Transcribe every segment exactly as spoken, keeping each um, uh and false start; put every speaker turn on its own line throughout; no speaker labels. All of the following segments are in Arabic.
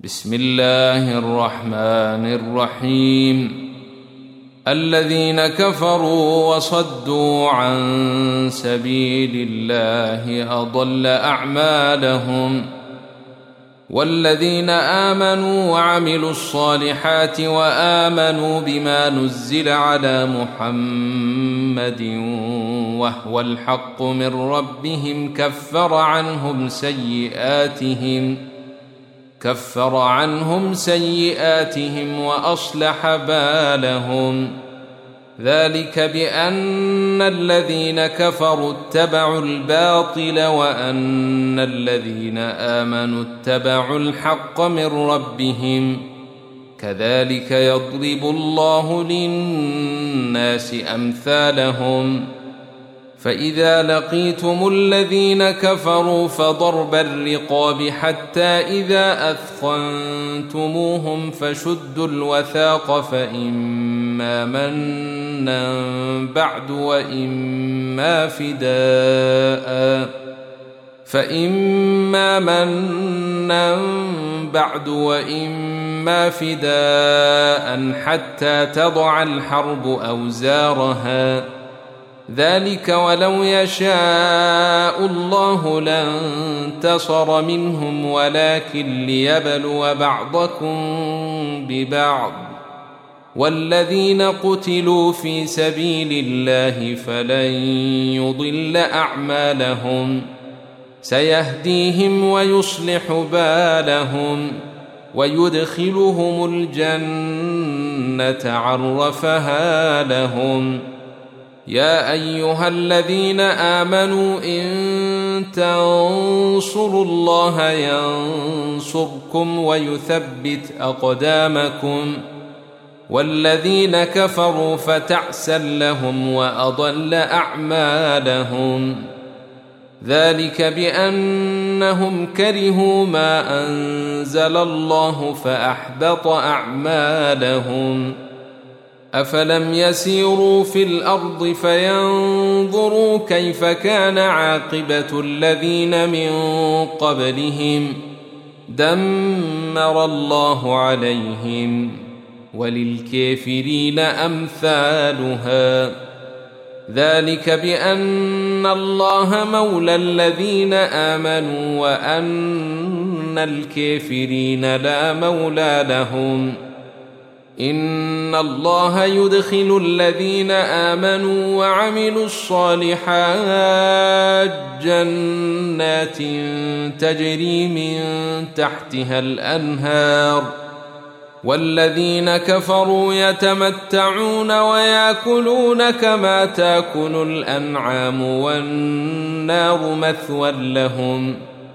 بسم الله الرحمن الرحيم. الذين كفروا وصدوا عن سبيل الله أضل أعمالهم، والذين آمنوا وعملوا الصالحات وآمنوا بما نزل على محمد وهو الحق من ربهم كفر عنهم سيئاتهم كفر عنهم سيئاتهم وأصلح بالهم. ذلك بأن الذين كفروا اتبعوا الباطل وأن الذين آمنوا اتبعوا الحق من ربهم. كذلك يضرب الله للناس أمثالهم. فإذا لقيتم الذين كفروا فضرب الرقاب حتى إذا أثخنتموهم فشدوا الوثاق فإما منا بعد وإما فداء فإما منا بعد وإما فداء حتى تضع الحرب أوزارها. ذلك ولو يشاء الله لانتصر منهم ولكن ليبلو بعضكم ببعض. والذين قتلوا في سبيل الله فلن يضل أعمالهم، سيهديهم ويصلح بالهم ويدخلهم الجنة عرفها لهم. يا أيها الذين آمنوا إن تنصروا الله ينصركم ويثبت أقدامكم. والذين كفروا فتعسا لهم وأضل أعمالهم. ذلك بأنهم كرهوا ما أنزل الله فأحبط أعمالهم. أفلم يسيروا في الأرض فينظروا كيف كان عاقبة الذين من قبلهم دمر الله عليهم وللكافرين أمثالها. ذلك بأن الله مولى الذين آمنوا وأن الكافرين لا مولى لهم. إن الله يدخل الذين آمنوا وعملوا الصالحات جنات تجري من تحتها الأنهار، والذين كفروا يتمتعون ويأكلون كما تأكل الأنعام والنار مثوى لهم.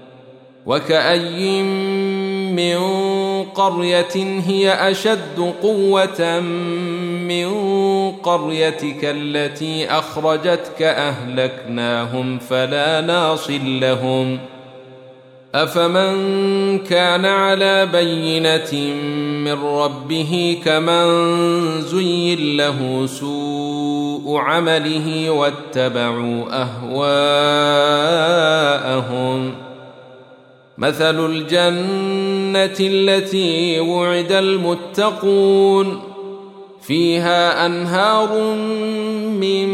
وكأي من قرية هي أشد قوة من قريتك التي أخرجتك أهلكناهم فلا ناصر لهم. أفمن كان على بينة من ربه كمن زين له سوء عمله واتبعوا أهواءهم. مثل الجنة التي وعد المتقون فيها أنهار من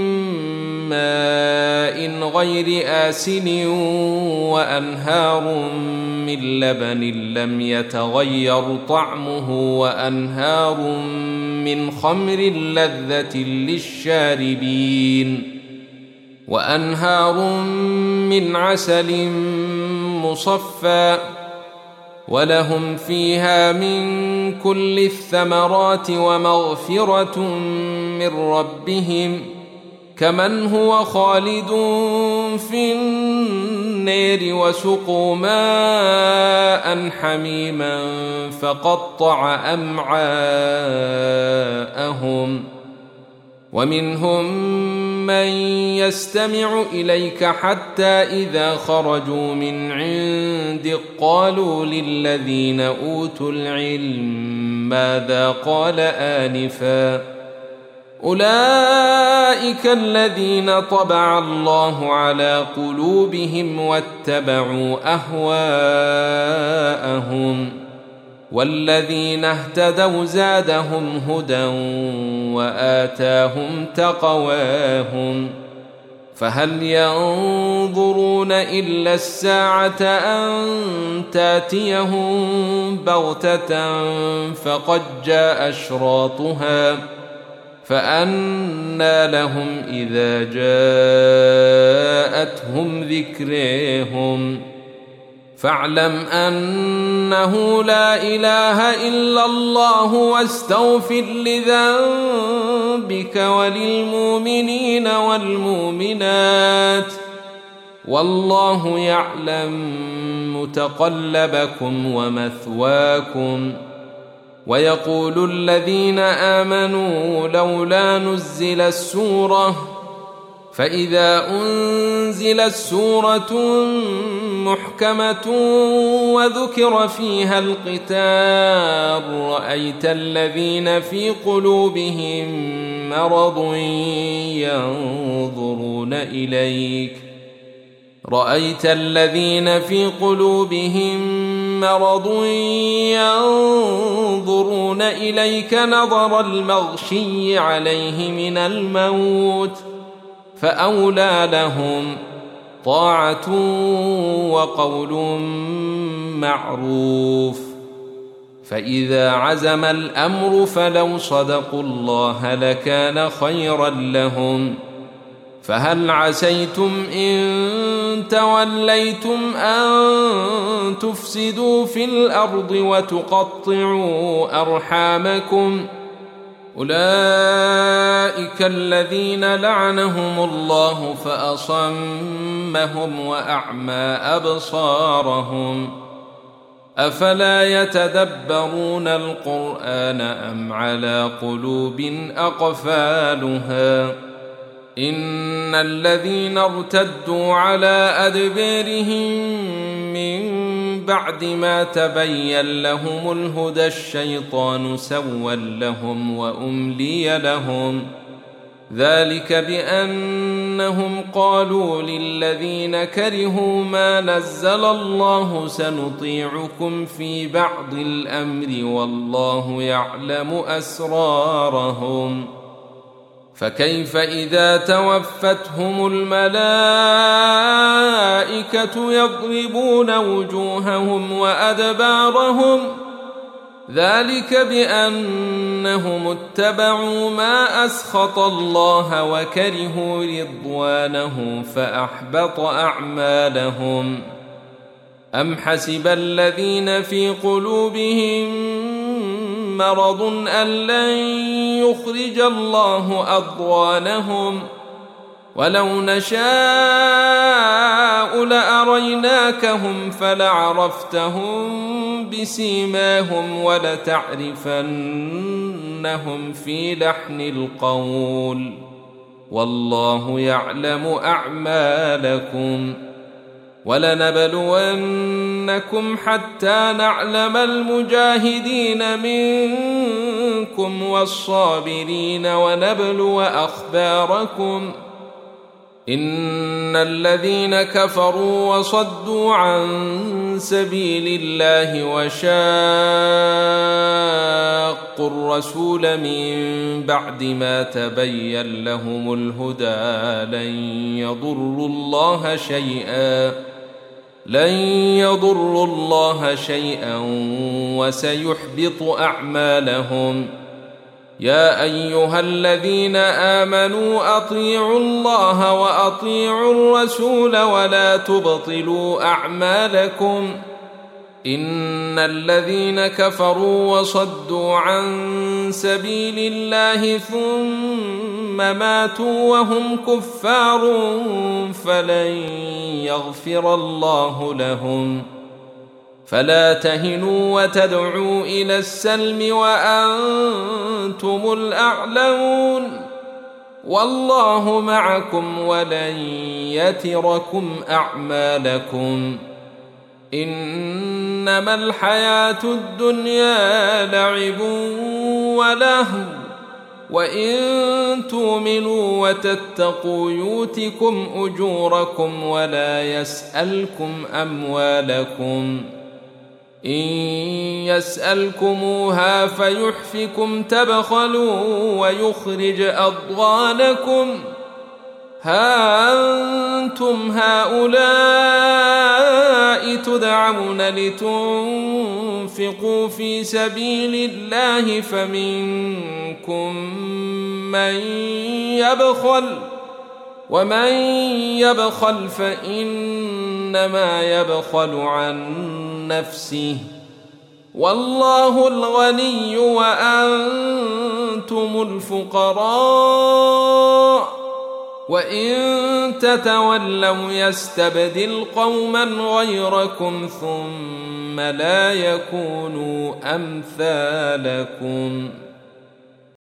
ماء غير آسن وأنهار من لبن لم يتغير طعمه وأنهار من خمر لذة للشاربين وأنهار من عسل مصفى ولهم فيها من كل الثمرات ومغفرة من ربهم كمن هو خالد في النار وسقوا ماء حميما فقطع أمعاءهم. ومنهم من يستمع إليك حتى إذا خرجوا من عندك قالوا للذين أوتوا العلم ماذا قال آنفا أولئك الذين طبع الله على قلوبهم واتبعوا أهواءهم والذين اهتدوا زادهم هدى وآتاهم تقواهم فهل ينظرون إلا الساعة أن تأتيهم بغتة فقد جاء أشراطها فأنى لهم إذا جاءتهم ذكرهم فاعلم أنه لا إله إلا الله واستغفر لذنبك وللمؤمنين والمؤمنات والله يعلم متقلبكم ومثواكم. ويقول الذين آمنوا لولا نزلت سورة فإذا أنزلت سورة محكمة وذكر فيها القتال رأيت الذين في قلوبهم مرض ينظرون إليك رأيت الذين في قلوبهم مرض ينظرون إليك نظر المغشي عليه من الموت فأولى لهم طاعة وقول معروف. فإذا عزم الأمر فلو صدقوا الله لكان خيرا لهم. فهل عسيتم إن توليتم أن تفسدوا في الأرض وتقطعوا أرحامكم أولئك الذين لعنهم الله فأصمهم وأعمى أبصارهم أفلا يتدبرون القرآن أم على قلوب أقفالها إن الذين ارتدوا على أدبارهم من بعد ما تبين لهم الهدى الشيطان سول لهم وأملي لهم ذلك بأنهم قالوا للذين كرهوا ما نزل الله سنطيعكم في بعض الأمر والله يعلم أسرارهم فكيف إذا توفتهم الملائكة يضربون وجوههم وأدبارهم ذلك بأنهم اتبعوا ما أسخط الله وكرهوا رضوانه فأحبط أعمالهم أم حسب الذين في قلوبهم مرض أن لن يخرج الله أضغانهم ولو نشاء لأريناكهم فلعرفتهم بسيماهم ولتعرفنهم في لحن القول والله يعلم أعمالكم ولنبلونكم حتى نعلم المجاهدين منكم والصابرين ونبلو أخباركم إن الذين كفروا وصدوا عن سبيل الله وشاقوا الرسول من بعد ما تبين لهم الهدى لن يضروا الله شيئا لن يضروا الله شيئا وسيحبط أعمالهم يا أيها الذين آمنوا أطيعوا الله وأطيعوا الرسول ولا تبطلوا أعمالكم إن الذين كفروا وصدوا عن سبيل الله ثم ماتوا وهم كفار فلن يغفر الله لهم فلا تهنوا وتدعوا إلى السلم وأنتم الأعلون والله معكم ولن يتركم أعمالكم إنما الحياة الدنيا لعب ولهو وإن تؤمنوا وتتقوا يؤتكم أجوركم ولا يسألكم أموالكم إن يسألكموها فيحفكم تبخلوا ويخرج أضغانكم ها أنتم هؤلاء تدعون لتنفقوا في سبيل الله فمنكم من يبخل ومن يبخل فإنما يبخل عن نفسه والله الغني وأنتم الفقراء وإن تتولوا يستبدل قوما غيركم ثم لا يكونوا أمثالكم.